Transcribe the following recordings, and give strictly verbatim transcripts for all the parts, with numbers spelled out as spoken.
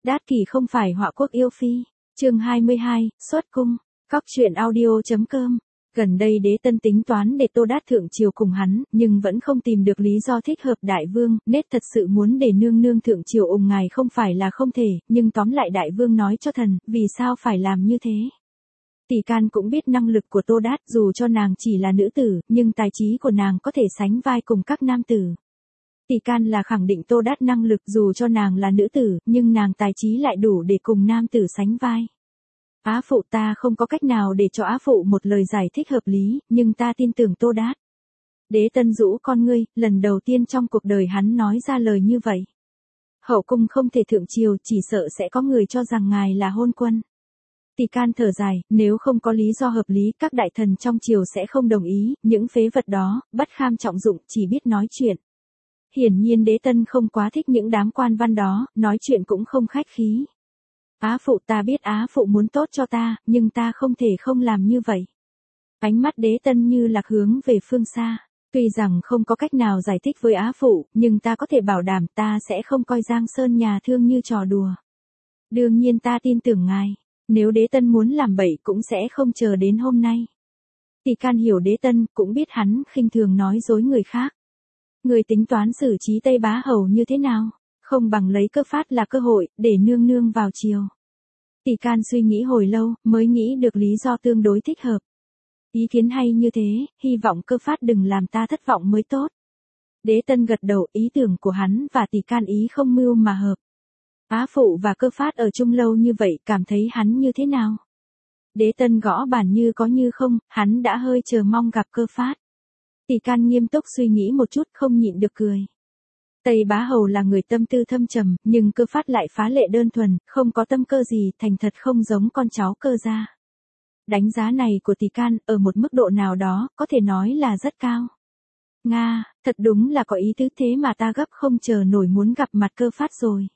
Đát Kỷ không phải họa quốc yêu phi. Chương hai mươi hai, xuất cung. Cóc truyện audio chấm com. Gần đây Đế Tân tính toán để Tô Đát thượng triều cùng hắn, nhưng vẫn không tìm được lý do thích hợp đại vương, nết thật sự muốn để nương nương thượng triều ủng ngài không phải là không thể, nhưng tóm lại đại vương nói cho thần, vì sao phải làm như thế. Tỷ Can cũng biết năng lực của Tô Đát, dù cho nàng chỉ là nữ tử, nhưng tài trí của nàng có thể sánh vai cùng các nam tử. Tỷ Can là khẳng định Tô Đát năng lực dù cho nàng là nữ tử, nhưng nàng tài trí lại đủ để cùng nam tử sánh vai. Á phụ ta không có cách nào để cho á phụ một lời giải thích hợp lý, nhưng ta tin tưởng Tô Đát. Đế Tân rũ con ngươi, lần đầu tiên trong cuộc đời hắn nói ra lời như vậy. Hậu cung không thể thượng triều, chỉ sợ sẽ có người cho rằng ngài là hôn quân. Tỷ Can thở dài, nếu không có lý do hợp lý, các đại thần trong triều sẽ không đồng ý, những phế vật đó, bất kham trọng dụng, chỉ biết nói chuyện. Hiển nhiên Đế Tân không quá thích những đám quan văn đó, nói chuyện cũng không khách khí. Á phụ ta biết á phụ muốn tốt cho ta, nhưng ta không thể không làm như vậy. Ánh mắt Đế Tân như lạc hướng về phương xa. Tuy rằng không có cách nào giải thích với á phụ, nhưng ta có thể bảo đảm ta sẽ không coi Giang Sơn nhà thương như trò đùa. Đương nhiên ta tin tưởng ngài. Nếu Đế Tân muốn làm bậy cũng sẽ không chờ đến hôm nay. Tỷ Can hiểu Đế Tân, cũng biết hắn khinh thường nói dối người khác. Người tính toán xử trí Tây Bá Hầu như thế nào? Không bằng lấy cơ phát là cơ hội, để nương nương vào triều. Tỷ Can suy nghĩ hồi lâu, mới nghĩ được lý do tương đối thích hợp. Ý kiến hay như thế, hy vọng cơ phát đừng làm ta thất vọng mới tốt. Đế Tân gật đầu, ý tưởng của hắn và Tỷ Can ý không mưu mà hợp. Á phụ và cơ phát ở chung lâu như vậy, cảm thấy hắn như thế nào? Đế Tân gõ bàn như có như không, hắn đã hơi chờ mong gặp cơ phát. Tỷ Can nghiêm túc suy nghĩ một chút, không nhịn được cười. Tây Bá Hầu là người tâm tư thâm trầm, nhưng cơ phát lại phá lệ đơn thuần, không có tâm cơ gì, thành thật không giống con cháu cơ gia. Đánh giá này của Tỷ Can, ở một mức độ nào đó, có thể nói là rất cao. Nga, thật đúng là có ý tứ, thế mà ta gấp không chờ nổi muốn gặp mặt cơ phát rồi.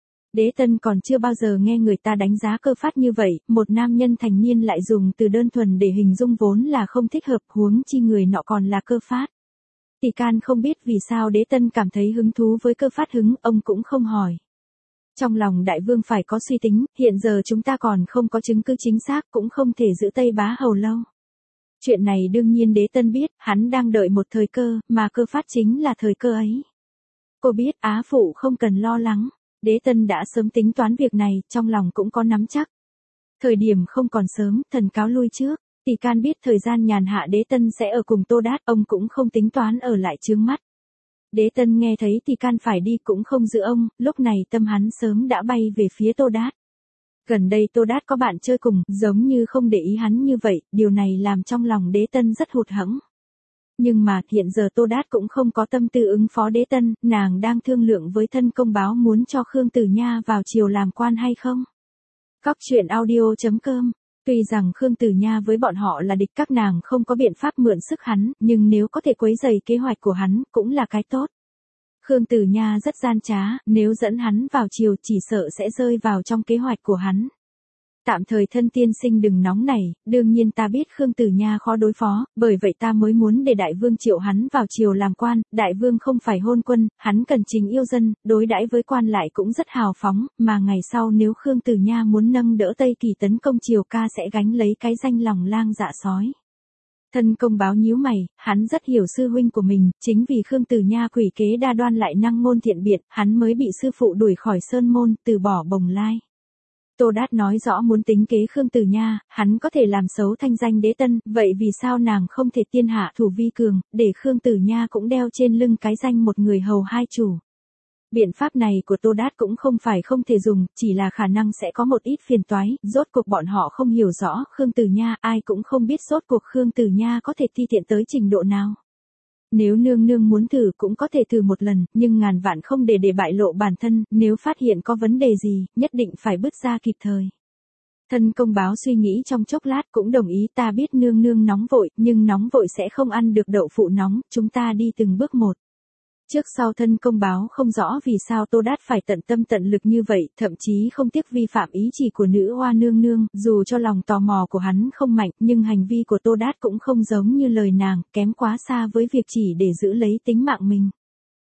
Đế Tân còn chưa bao giờ nghe người ta đánh giá cơ phát như vậy, một nam nhân thành niên lại dùng từ đơn thuần để hình dung vốn là không thích hợp, huống chi người nọ còn là cơ phát. Tỷ Can không biết vì sao Đế Tân cảm thấy hứng thú với cơ phát hứng, ông cũng không hỏi. Trong lòng đại vương phải có suy tính, hiện giờ chúng ta còn không có chứng cứ chính xác, cũng không thể giữ Tây Bá Hầu lâu. Chuyện này đương nhiên Đế Tân biết, hắn đang đợi một thời cơ, mà cơ phát chính là thời cơ ấy. Cô biết á phụ không cần lo lắng. Đế Tân đã sớm tính toán việc này, trong lòng cũng có nắm chắc. Thời điểm không còn sớm, thần cáo lui trước. Tỷ Can biết thời gian nhàn hạ Đế Tân sẽ ở cùng Tô Đát, ông cũng không tính toán ở lại chướng mắt. Đế Tân nghe thấy Tỷ Can phải đi cũng không giữ ông, lúc này tâm hắn sớm đã bay về phía Tô Đát. Gần đây Tô Đát có bạn chơi cùng, giống như không để ý hắn như vậy, điều này làm trong lòng Đế Tân rất hụt hẫng. Nhưng mà hiện giờ Tô Đát cũng không có tâm tư ứng phó Đế Tân, nàng đang thương lượng với thân công báo muốn cho Khương Tử Nha vào triều làm quan hay không. Cóc truyện audio chấm com. Tuy rằng Khương Tử Nha với bọn họ là địch, các nàng không có biện pháp mượn sức hắn, nhưng nếu có thể quấy rầy kế hoạch của hắn, cũng là cái tốt. Khương Tử Nha rất gian trá, nếu dẫn hắn vào triều chỉ sợ sẽ rơi vào trong kế hoạch của hắn. Tạm thời thân tiên sinh đừng nóng nảy, đương nhiên ta biết Khương Tử Nha khó đối phó, bởi vậy ta mới muốn để đại vương triệu hắn vào triều làm quan, đại vương không phải hôn quân, hắn cần trình yêu dân, đối đãi với quan lại cũng rất hào phóng, mà ngày sau nếu Khương Tử Nha muốn nâng đỡ Tây Kỳ tấn công triều ca sẽ gánh lấy cái danh lòng lang dạ sói. Thân công báo nhíu mày, hắn rất hiểu sư huynh của mình, chính vì Khương Tử Nha quỷ kế đa đoan lại năng ngôn thiện biện, hắn mới bị sư phụ đuổi khỏi sơn môn, từ bỏ Bồng Lai. Tô Đát nói rõ muốn tính kế Khương Tử Nha, hắn có thể làm xấu thanh danh Đế Tân, vậy vì sao nàng không thể tiên hạ thủ vi cường, để Khương Tử Nha cũng đeo trên lưng cái danh một người hầu hai chủ. Biện pháp này của Tô Đát cũng không phải không thể dùng, chỉ là khả năng sẽ có một ít phiền toái, rốt cuộc bọn họ không hiểu rõ Khương Tử Nha, ai cũng không biết rốt cuộc Khương Tử Nha có thể thi tiện tới trình độ nào. Nếu nương nương muốn thử cũng có thể thử một lần, nhưng ngàn vạn không để để bại lộ bản thân, nếu phát hiện có vấn đề gì, nhất định phải bứt ra kịp thời. Thân công báo suy nghĩ trong chốc lát cũng đồng ý, ta biết nương nương nóng vội, nhưng nóng vội sẽ không ăn được đậu phụ nóng, chúng ta đi từng bước một. Trước sau thân công báo không rõ vì sao Tô Đát phải tận tâm tận lực như vậy, thậm chí không tiếc vi phạm ý chỉ của nữ hoa nương nương, dù cho lòng tò mò của hắn không mạnh, nhưng hành vi của Tô Đát cũng không giống như lời nàng, kém quá xa với việc chỉ để giữ lấy tính mạng mình.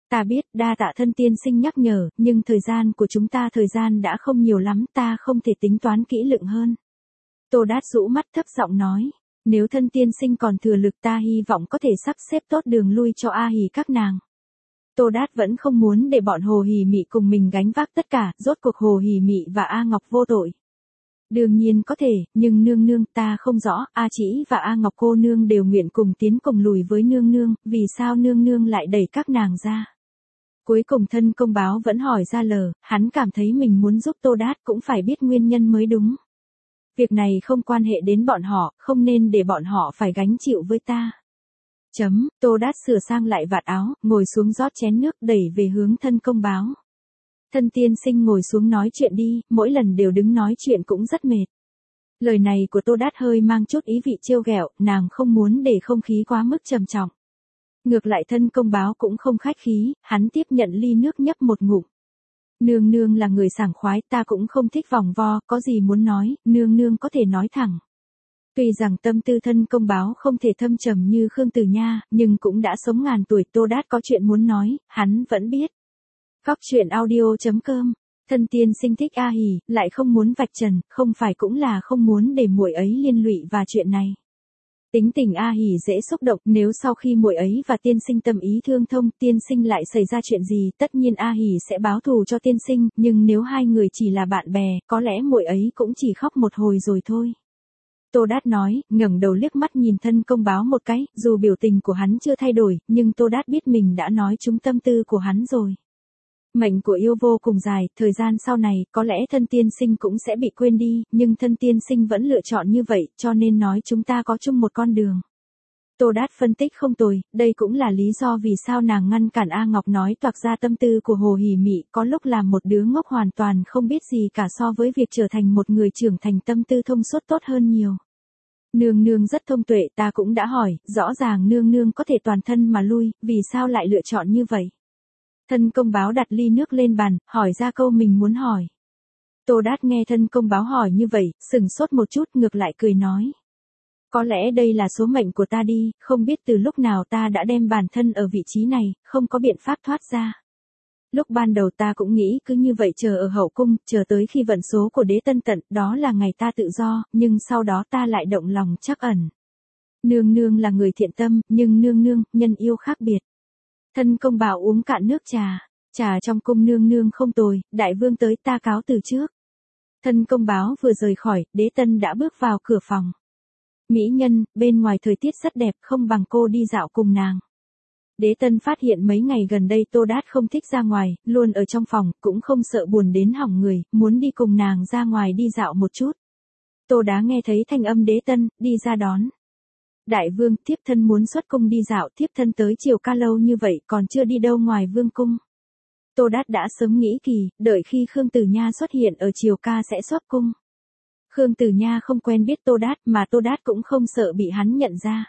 Ta biết, đa tạ thân tiên sinh nhắc nhở, nhưng thời gian của chúng ta thời gian đã không nhiều lắm, ta không thể tính toán kỹ lưỡng hơn. Tô Đát rũ mắt thấp giọng nói, nếu thân tiên sinh còn thừa lực ta hy vọng có thể sắp xếp tốt đường lui cho A Hỉ các nàng. Tô Đát vẫn không muốn để bọn Hồ Hỉ Mị cùng mình gánh vác tất cả, rốt cuộc Hồ Hỉ Mị và A Ngọc vô tội. Đương nhiên có thể, nhưng nương nương ta không rõ, A Chỉ và A Ngọc cô nương đều nguyện cùng tiến cùng lùi với nương nương, vì sao nương nương lại đẩy các nàng ra? Cuối cùng thân công báo vẫn hỏi ra lờ, hắn cảm thấy mình muốn giúp Tô Đát cũng phải biết nguyên nhân mới đúng. Việc này không quan hệ đến bọn họ, không nên để bọn họ phải gánh chịu với ta. Chấm, Tô Đát sửa sang lại vạt áo, ngồi xuống rót chén nước đẩy về hướng thân công báo. Thân tiên sinh ngồi xuống nói chuyện đi, mỗi lần đều đứng nói chuyện cũng rất mệt. Lời này của Tô Đát hơi mang chút ý vị trêu ghẹo, nàng không muốn để không khí quá mức trầm trọng. Ngược lại thân công báo cũng không khách khí, hắn tiếp nhận ly nước nhấp một ngụm. Nương nương là người sảng khoái, ta cũng không thích vòng vo, có gì muốn nói, nương nương có thể nói thẳng. Tuy rằng tâm tư thân công báo không thể thâm trầm như Khương Tử Nha, nhưng cũng đã sống ngàn tuổi, Tô Đát có chuyện muốn nói, hắn vẫn biết. Cóc truyện audio chấm com, thân tiên sinh thích A Hỉ, lại không muốn vạch trần, không phải cũng là không muốn để muội ấy liên lụy vào chuyện này. Tính tình A Hỉ dễ xúc động, nếu sau khi muội ấy và tiên sinh tâm ý thương thông, tiên sinh lại xảy ra chuyện gì, tất nhiên A Hỉ sẽ báo thù cho tiên sinh, nhưng nếu hai người chỉ là bạn bè, có lẽ muội ấy cũng chỉ khóc một hồi rồi thôi. Tô Đát nói, ngẩng đầu liếc mắt nhìn thân công báo một cái, dù biểu tình của hắn chưa thay đổi, nhưng Tô Đát biết mình đã nói trúng tâm tư của hắn rồi. Mệnh của yêu vô cùng dài, thời gian sau này, có lẽ thân tiên sinh cũng sẽ bị quên đi, nhưng thân tiên sinh vẫn lựa chọn như vậy, cho nên nói chúng ta có chung một con đường. Tô Đát phân tích không tồi, đây cũng là lý do vì sao nàng ngăn cản A Ngọc nói toạc ra tâm tư của Hồ Hỉ Mị, có lúc làm một đứa ngốc hoàn toàn không biết gì cả so với việc trở thành một người trưởng thành tâm tư thông suốt tốt hơn nhiều. Nương nương rất thông tuệ, ta cũng đã hỏi, rõ ràng nương nương có thể toàn thân mà lui, vì sao lại lựa chọn như vậy? Thân công báo đặt ly nước lên bàn, hỏi ra câu mình muốn hỏi. Tô Đát nghe thân công báo hỏi như vậy, sừng sốt một chút ngược lại cười nói. Có lẽ đây là số mệnh của ta đi, không biết từ lúc nào ta đã đem bản thân ở vị trí này, không có biện pháp thoát ra. Lúc ban đầu ta cũng nghĩ cứ như vậy chờ ở hậu cung, chờ tới khi vận số của đế tân tận, đó là ngày ta tự do, nhưng sau đó ta lại động lòng trắc ẩn. Nương nương là người thiện tâm, nhưng nương nương, nhân yêu khác biệt. Thân công báo uống cạn nước trà, trà trong cung nương nương không tồi, đại vương tới ta cáo từ trước. Thân công báo vừa rời khỏi, đế tân đã bước vào cửa phòng. Mỹ nhân, bên ngoài thời tiết rất đẹp, không bằng cô đi dạo cùng nàng. Đế tân phát hiện mấy ngày gần đây Tô Đát không thích ra ngoài, luôn ở trong phòng, cũng không sợ buồn đến hỏng người, muốn đi cùng nàng ra ngoài đi dạo một chút. Tô Đá nghe thấy thanh âm đế tân, đi ra đón. Đại vương, thiếp thân muốn xuất cung đi dạo, thiếp thân tới Triều Ca lâu như vậy còn chưa đi đâu ngoài vương cung. Tô Đát đã sớm nghĩ kỳ, đợi khi Khương Tử Nha xuất hiện ở Triều Ca sẽ xuất cung. Khương Tử Nha không quen biết Tô Đát mà Tô Đát cũng không sợ bị hắn nhận ra.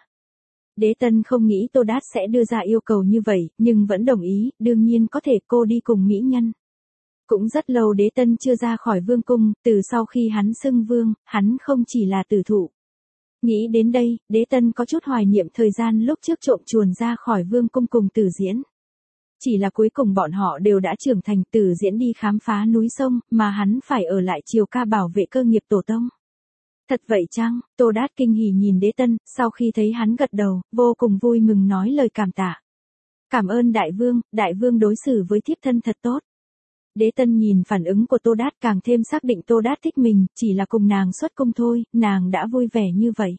Đế tân không nghĩ Tô Đát sẽ đưa ra yêu cầu như vậy, nhưng vẫn đồng ý, đương nhiên có thể cô đi cùng mỹ nhân. Cũng rất lâu đế tân chưa ra khỏi vương cung, từ sau khi hắn xưng vương, hắn không chỉ là tử thụ. Nghĩ đến đây, đế tân có chút hoài niệm thời gian lúc trước trộm chuồn ra khỏi vương cung cùng Tử Diễn. Chỉ là cuối cùng bọn họ đều đã trưởng thành, Tử Diễn đi khám phá núi sông, mà hắn phải ở lại Triều Ca bảo vệ cơ nghiệp tổ tông. Thật vậy chăng? Tô Đát kinh hỉ nhìn đế tân, sau khi thấy hắn gật đầu, vô cùng vui mừng nói lời cảm tạ. Cảm ơn đại vương, đại vương đối xử với thiếp thân thật tốt. Đế tân nhìn phản ứng của Tô Đát càng thêm xác định Tô Đát thích mình, chỉ là cùng nàng xuất cung thôi, nàng đã vui vẻ như vậy.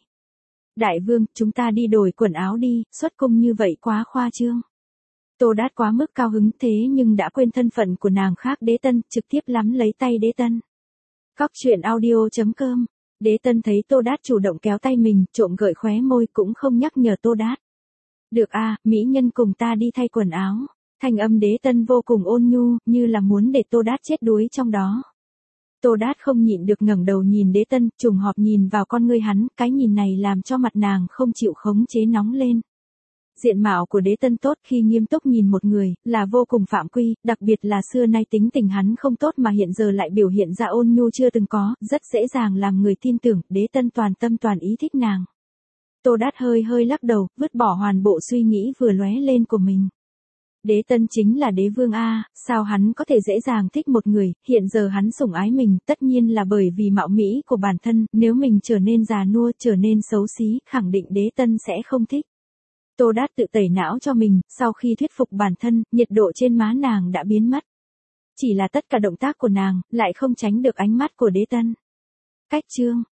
Đại vương, chúng ta đi đổi quần áo đi, xuất cung như vậy quá khoa trương. Tô Đát quá mức cao hứng thế nhưng đã quên thân phận của nàng khác. Đế tân, trực tiếp nắm lấy tay đế tân. Cóc truyện audio chấm com. Đế tân thấy Tô Đát chủ động kéo tay mình, trộm gợi khóe môi cũng không nhắc nhở Tô Đát. Được a, mỹ nhân cùng ta đi thay quần áo. Thanh âm đế tân vô cùng ôn nhu, như là muốn để Tô Đát chết đuối trong đó. Tô Đát không nhịn được ngẩng đầu nhìn đế tân, trùng hợp nhìn vào con ngươi hắn, cái nhìn này làm cho mặt nàng không chịu khống chế nóng lên. Diện mạo của đế tân tốt khi nghiêm túc nhìn một người, là vô cùng phạm quy, đặc biệt là xưa nay tính tình hắn không tốt mà hiện giờ lại biểu hiện ra ôn nhu chưa từng có, rất dễ dàng làm người tin tưởng, đế tân toàn tâm toàn ý thích nàng. Tô Đát hơi hơi lắc đầu, vứt bỏ hoàn bộ suy nghĩ vừa lóe lên của mình. Đế Tân chính là đế vương a, sao hắn có thể dễ dàng thích một người, hiện giờ hắn sủng ái mình, tất nhiên là bởi vì mạo mỹ của bản thân, nếu mình trở nên già nua, trở nên xấu xí, khẳng định Đế Tân sẽ không thích. Tô Đát tự tẩy não cho mình, sau khi thuyết phục bản thân, nhiệt độ trên má nàng đã biến mất. Chỉ là tất cả động tác của nàng, lại không tránh được ánh mắt của Đế Tân. Cách chương